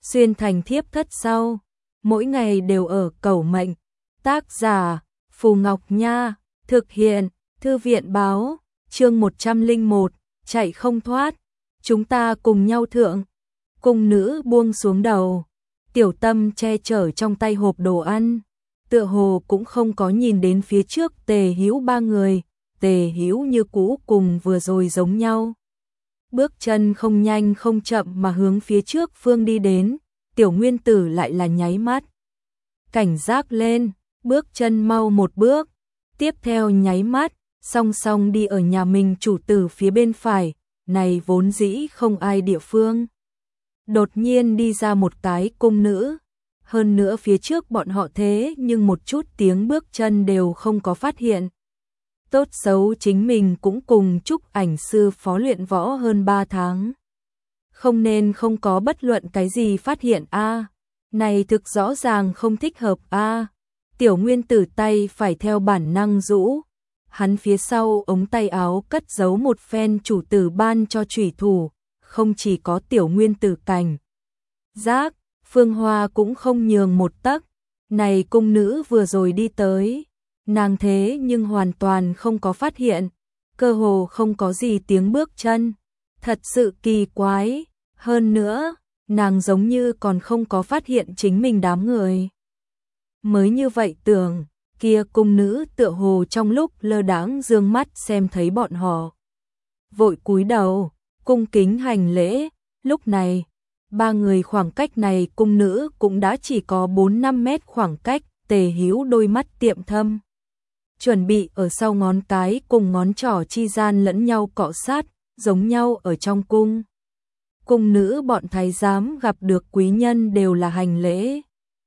xuyên thành thiếp thất sau, mỗi ngày đều ở cầu mệnh. Tác giả Phù Ngọc Nha, thực hiện Thư viện báo, chương 101, chạy không thoát, chúng ta cùng nhau thượng. Cung nữ buông xuống đầu, Tiểu Tâm che chở trong tay hộp đồ ăn, tựa hồ cũng không có nhìn đến phía trước Tề Hữu ba người. Tề Hữu như cũ cùng vừa rồi giống nhau, bước chân không nhanh không chậm mà hướng phía trước phương đi đến. Tiểu Nguyên Tử lại là nháy mắt cảnh giác lên, bước chân mau một bước, tiếp theo nháy mắt song song đi ở nhà mình chủ tử phía bên phải, này vốn dĩ không ai địa phương. Đột nhiên đi ra một cái cung nữ, hơn nữa phía trước bọn họ thế nhưng một chút tiếng bước chân đều không có phát hiện. Tốt xấu chính mình cũng cùng Trúc Ảnh sư phó luyện võ hơn 3 tháng. Không nên không có bất luận cái gì phát hiện a. Này thực rõ ràng không thích hợp a. Tiểu Nguyên Tử tay phải theo bản năng rũ, hắn phía sau ống tay áo cất giấu một phen chủ tử ban cho chủy thủ, không chỉ có Tiểu Nguyên Tử cảnh giác, Phương Hoa cũng không nhường một tấc. Này cung nữ vừa rồi đi tới, nàng thế nhưng hoàn toàn không có phát hiện, cơ hồ không có gì tiếng bước chân, thật sự kỳ quái. Hơn nữa, nàng giống như còn không có phát hiện chính mình đám người. Mới như vậy tưởng, kia cung nữ tựa hồ trong lúc lơ đãng dương mắt xem thấy bọn họ, vội cúi đầu, cung kính hành lễ. Lúc này, ba người khoảng cách này cung nữ cũng đã chỉ có 4-5 mét khoảng cách. Tề Hữu đôi mắt tiệm thâm, chuẩn bị ở sau ngón cái cùng ngón trỏ chi gian lẫn nhau cọ sát, giống nhau ở trong cung. Cung nữ bọn thái giám gặp được quý nhân đều là hành lễ.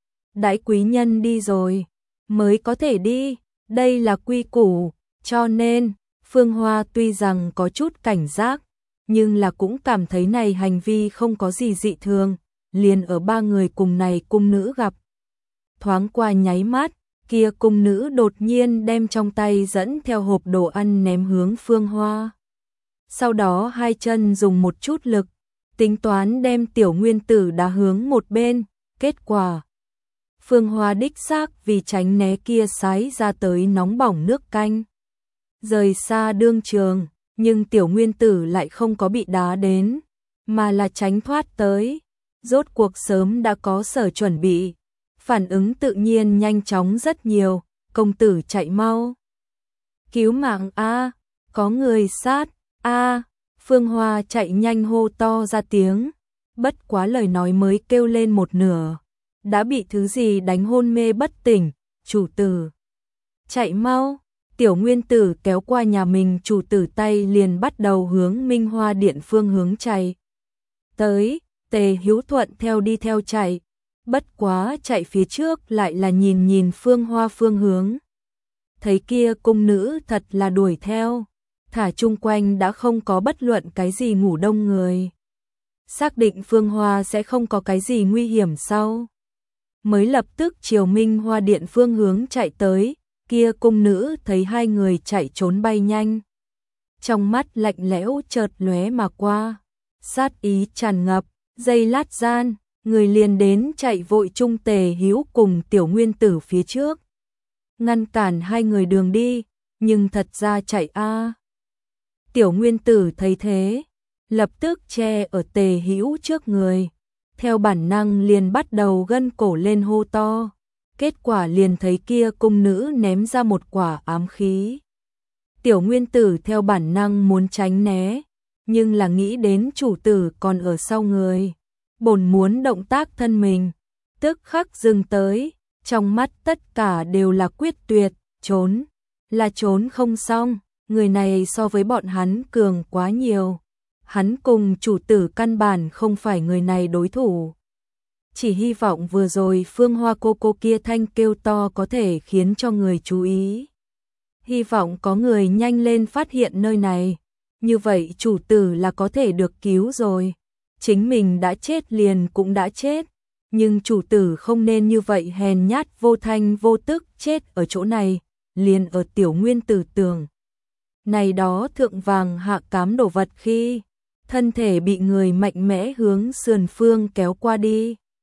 Đãi quý nhân đi rồi, mới có thể đi, đây là quy củ, cho nên, Phương Hoa tuy rằng có chút cảnh giác, nhưng là cũng cảm thấy này hành vi không có gì dị thường, liền ở ba người cùng này cung nữ gặp. Thoáng qua nháy mắt, kia cung nữ đột nhiên đem trong tay dẫn theo hộp đồ ăn ném hướng Phương Hoa. Sau đó hai chân dùng một chút lực, tính toán đem Tiểu Nguyên Tử đá hướng một bên, kết quả Phương Hoa đích xác vì tránh né kia sái ra tới nóng bỏng nước canh, rời xa đương trường, nhưng Tiểu Nguyên Tử lại không có bị đá đến, mà là tránh thoát tới, rốt cuộc sớm đã có sở chuẩn bị, phản ứng tự nhiên nhanh chóng rất nhiều. Công tử chạy mau, cứu mạng a, có người sát a. Phương Hoa chạy nhanh hô to ra tiếng, bất quá lời nói mới kêu lên một nửa, đã bị thứ gì đánh hôn mê bất tỉnh. Chủ tử, chạy mau. Tiểu Nguyên Tử kéo qua nhà mình chủ tử tay liền bắt đầu hướng Minh Hoa Điện phương hướng chạy tới. Tề Hữu thuận theo đi theo chạy, bất quá chạy phía trước lại là nhìn Phương Hoa phương hướng, thấy kia cung nữ thật là đuổi theo, thả chung quanh đã không có bất luận cái gì ngủ đông người, xác định Phương Hoa sẽ không có cái gì nguy hiểm sau, mới lập tức chiều Minh Hoa Điện phương hướng chạy tới. Kia cung nữ thấy hai người chạy trốn bay nhanh, trong mắt lạnh lẽo chợt lóe mà qua, sát ý tràn ngập, giây lát gian, người liền đến chạy vội chung Tề Hữu cùng Tiểu Nguyên Tử phía trước, ngăn cản hai người đường đi, nhưng thật ra chạy a. Tiểu Nguyên Tử thấy thế, lập tức che ở Tề Hữu trước người, theo bản năng liền bắt đầu gân cổ lên hô to, kết quả liền thấy kia cung nữ ném ra một quả ám khí. Tiểu Nguyên Tử theo bản năng muốn tránh né, nhưng là nghĩ đến chủ tử còn ở sau người, bổn muốn động tác thân mình, tức khắc dừng tới, trong mắt tất cả đều là quyết tuyệt, trốn, là trốn không xong, người này so với bọn hắn cường quá nhiều, hắn cùng chủ tử căn bản không phải người này đối thủ. Chỉ hy vọng vừa rồi Phương Hoa cô kia thanh kêu to có thể khiến cho người chú ý. Hy vọng có người nhanh lên phát hiện nơi này, như vậy chủ tử là có thể được cứu rồi. Chính mình đã chết liền cũng đã chết, nhưng chủ tử không nên như vậy hèn nhát vô thanh vô tức chết ở chỗ này, liền ở Tiểu Nguyên Tử tưởng. Này đó thượng vàng hạ cám đồ vật khi thân thể bị người mạnh mẽ hướng sườn phương kéo qua đi.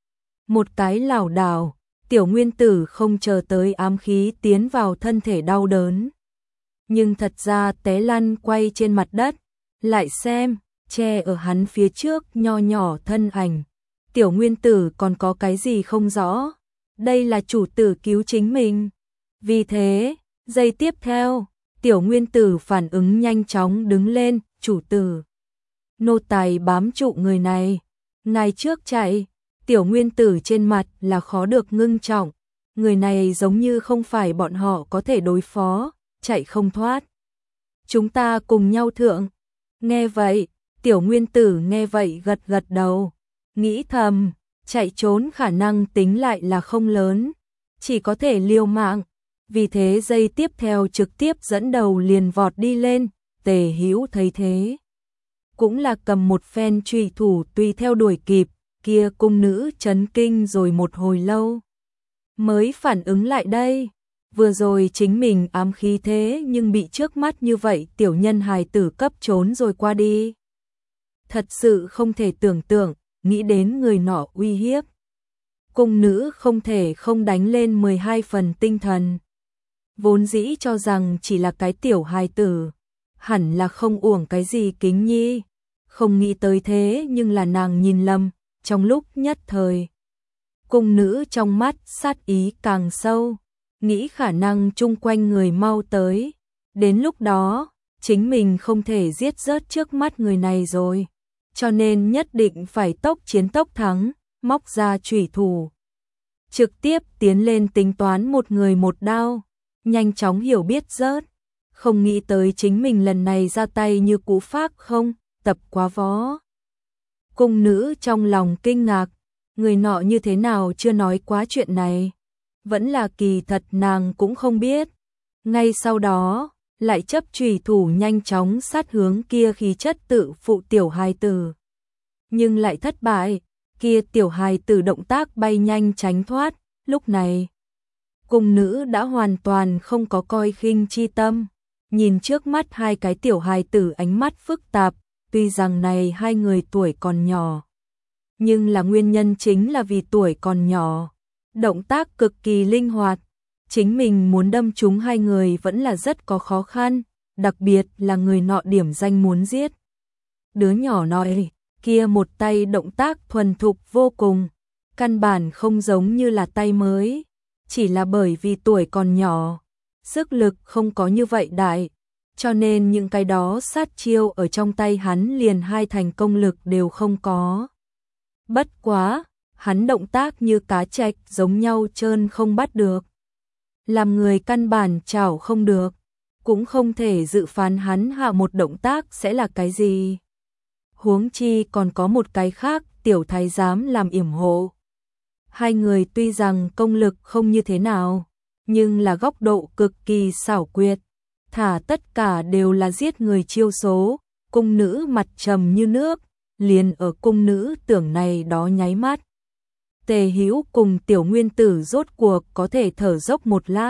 một cái lảo đảo, Tiểu Nguyên Tử không chờ tới ám khí tiến vào thân thể đau đớn. Nhưng thật ra té lăn quay trên mặt đất, lại xem, che ở hắn phía trước nho nhỏ thân ảnh. Tiểu Nguyên Tử còn có cái gì không rõ, đây là chủ tử cứu chính mình. Vì thế, giây tiếp theo, Tiểu Nguyên Tử phản ứng nhanh chóng đứng lên, chủ tử. Nô tài bám trụ người này, ngài trước chạy. Tiểu Nguyên Tử trên mặt là khó được ngưng trọng, người này giống như không phải bọn họ có thể đối phó, chạy không thoát. Chúng ta cùng nhau thượng. Nghe vậy, Tiểu Nguyên Tử nghe vậy gật gật đầu, nghĩ thầm, chạy trốn khả năng tính lại là không lớn, chỉ có thể liều mạng. Vì thế giây tiếp theo trực tiếp dẫn đầu liền vọt đi lên, Tề Hữu thấy thế. Cũng là cầm một phen trùy thủ tùy theo đuổi kịp, kia cung nữ chấn kinh rồi một hồi lâu. Mới phản ứng lại đây, vừa rồi chính mình ám khí thế nhưng bị trước mắt như vậy tiểu nhân hài tử cấp trốn rồi qua đi. Thật sự không thể tưởng tượng, nghĩ đến người nọ uy hiếp. Cung nữ không thể không đánh lên 12 phần tinh thần. Vốn dĩ cho rằng chỉ là cái tiểu hài tử, hẳn là không uổng cái gì kính nhi. Không nghĩ tới thế nhưng là nàng nhìn lầm, trong lúc nhất thời. Cung nữ trong mắt sát ý càng sâu, nghĩ khả năng chung quanh người mau tới. Đến lúc đó, chính mình không thể giết rớt trước mắt người này rồi. Cho nên nhất định phải tốc chiến tốc thắng, móc ra chủy thủ. Trực tiếp tiến lên tính toán một người một đao, nhanh chóng hiểu biết rớt. Không nghĩ tới chính mình lần này ra tay như cú phác không, tập quá võ. Cung nữ trong lòng kinh ngạc, người nọ như thế nào chưa nói quá chuyện này. Vẫn là kỳ thật nàng cũng không biết. Ngay sau đó, lại chấp chủy thủ nhanh chóng sát hướng kia khí chất tự phụ tiểu hài tử. Nhưng lại thất bại, kia tiểu hài tử động tác bay nhanh tránh thoát, lúc này. Cung nữ đã hoàn toàn không có coi khinh chi tâm, nhìn trước mắt hai cái tiểu hài tử ánh mắt phức tạp, tuy rằng này hai người tuổi còn nhỏ. Nhưng là nguyên nhân chính là vì tuổi còn nhỏ, động tác cực kỳ linh hoạt, chính mình muốn đâm trúng hai người vẫn là rất có khó khăn, đặc biệt là người nọ điểm danh muốn giết. Đứa nhỏ nói, kia một tay động tác thuần thục vô cùng, căn bản không giống như là tay mới, chỉ là bởi vì tuổi còn nhỏ, sức lực không có như vậy đại, cho nên những cái đó sát chiêu ở trong tay hắn liền hai thành công lực đều không có. Bất quá, hắn động tác như cá trạch giống nhau trơn không bắt được. Làm người căn bản chảo không được, cũng không thể dự phán hắn hạ một động tác sẽ là cái gì. Huống chi còn có một cái khác tiểu thái giám làm yểm hộ. Hai người tuy rằng công lực không như thế nào, nhưng là góc độ cực kỳ xảo quyệt, thả tất cả đều là giết người chiêu số. Cung nữ mặt trầm như nước, liền ở cung nữ tưởng này đó nháy mắt. Tề Hữu cùng Tiểu Nguyên Tử rốt cuộc có thể thở dốc một lát.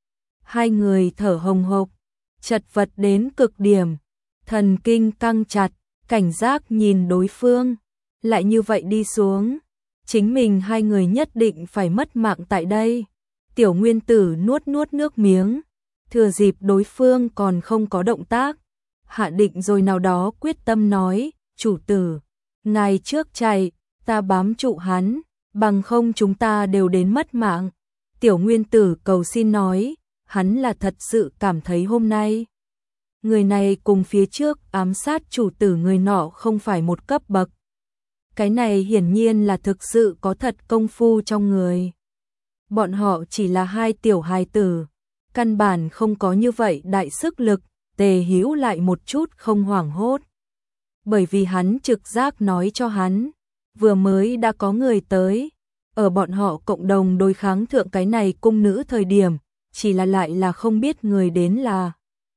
Hai người thở hồng hộc, chật vật đến cực điểm, thần kinh căng chặt, cảnh giác nhìn đối phương. Lại như vậy đi xuống, chính mình hai người nhất định phải mất mạng tại đây. Tiểu Nguyên Tử nuốt nuốt nước miếng, thừa dịp đối phương còn không có động tác, hạ định rồi nào đó quyết tâm nói, chủ tử, ngài trước chạy, ta bám trụ hắn, bằng không chúng ta đều đến mất mạng. Tiểu Nguyên Tử cầu xin nói, hắn là thật sự cảm thấy hôm nay người này cùng phía trước ám sát chủ tử người nọ không phải một cấp bậc. Cái này hiển nhiên là thực sự có thật công phu trong người. Bọn họ chỉ là hai tiểu hài tử, căn bản không có như vậy đại sức lực. Tề Hữu lại một chút không hoảng hốt, bởi vì hắn trực giác nói cho hắn, vừa mới đã có người tới, ở bọn họ cộng đồng đối kháng thượng cái này cung nữ thời điểm, chỉ là lại là không biết người đến là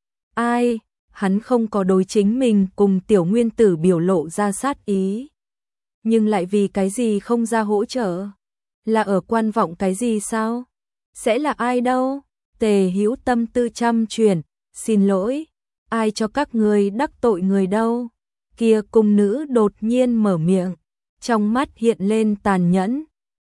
ai, hắn không có đối chính mình cùng Tiểu Nguyên Tử biểu lộ ra sát ý. Nhưng lại vì cái gì không ra hỗ trợ? Là ở quan vọng cái gì sao? Sẽ là ai đâu? Tề Hữu tâm tư trăm chuyển, xin lỗi, ai cho các ngươi đắc tội người đâu? Kia cung nữ đột nhiên mở miệng, trong mắt hiện lên tàn nhẫn,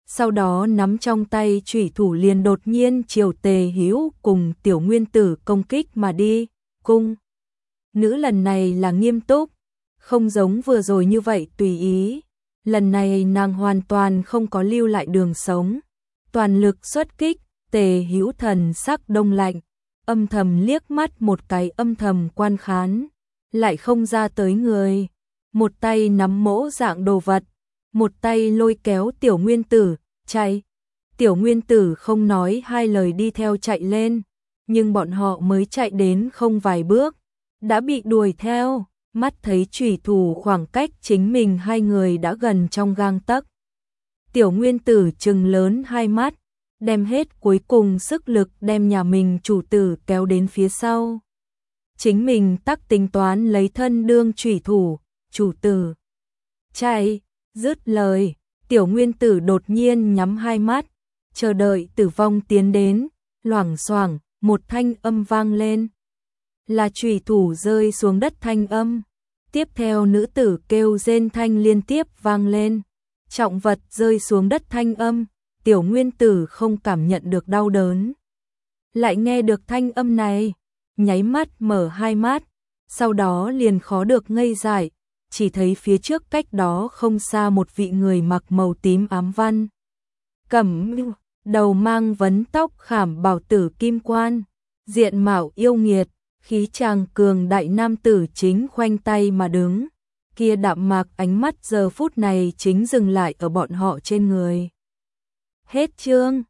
sau đó nắm trong tay chủy thủ liền đột nhiên chiều Tề Hữu cùng Tiểu Nguyên Tử công kích mà đi. Cung nữ lần này là nghiêm túc, không giống vừa rồi như vậy tùy ý. Lần này nàng hoàn toàn không có lưu lại đường sống, toàn lực xuất kích. Tề Hữu thần sắc đông lạnh, âm thầm liếc mắt một cái, âm thầm quan khán, lại không ra tới người. Một tay nắm mỗ dạng đồ vật, một tay lôi kéo Tiểu Nguyên Tử, chạy. Tiểu Nguyên Tử không nói hai lời đi theo chạy lên, nhưng bọn họ mới chạy đến không vài bước, đã bị đuổi theo, mắt thấy chủy thủ khoảng cách chính mình hai người đã gần trong gang tấc. Tiểu Nguyên Tử trừng lớn hai mắt, đem hết cuối cùng sức lực đem nhà mình chủ tử kéo đến phía sau. Chính mình tắc tính toán lấy thân đương chủy thủ, chủ tử. Chạy, dứt lời, Tiểu Nguyên Tử đột nhiên nhắm hai mắt, chờ đợi tử vong tiến đến, loảng xoảng, một thanh âm vang lên. Là chủy thủ rơi xuống đất thanh âm. Tiếp theo nữ tử kêu rên thanh liên tiếp vang lên. Trọng vật rơi xuống đất thanh âm, Tiểu Nguyên Tử không cảm nhận được đau đớn. Lại nghe được thanh âm này, nháy mắt mở hai mắt, sau đó liền khó được ngây dại, chỉ thấy phía trước cách đó không xa một vị người mặc màu tím ám văn. Cẩm đầu mang vấn tóc khảm bảo tử kim quan, diện mạo yêu nghiệt, khí chàng cường đại nam tử chính khoanh tay mà đứng. Kia đạm mạc ánh mắt giờ phút này chính dừng lại ở bọn họ trên người. Hết chương.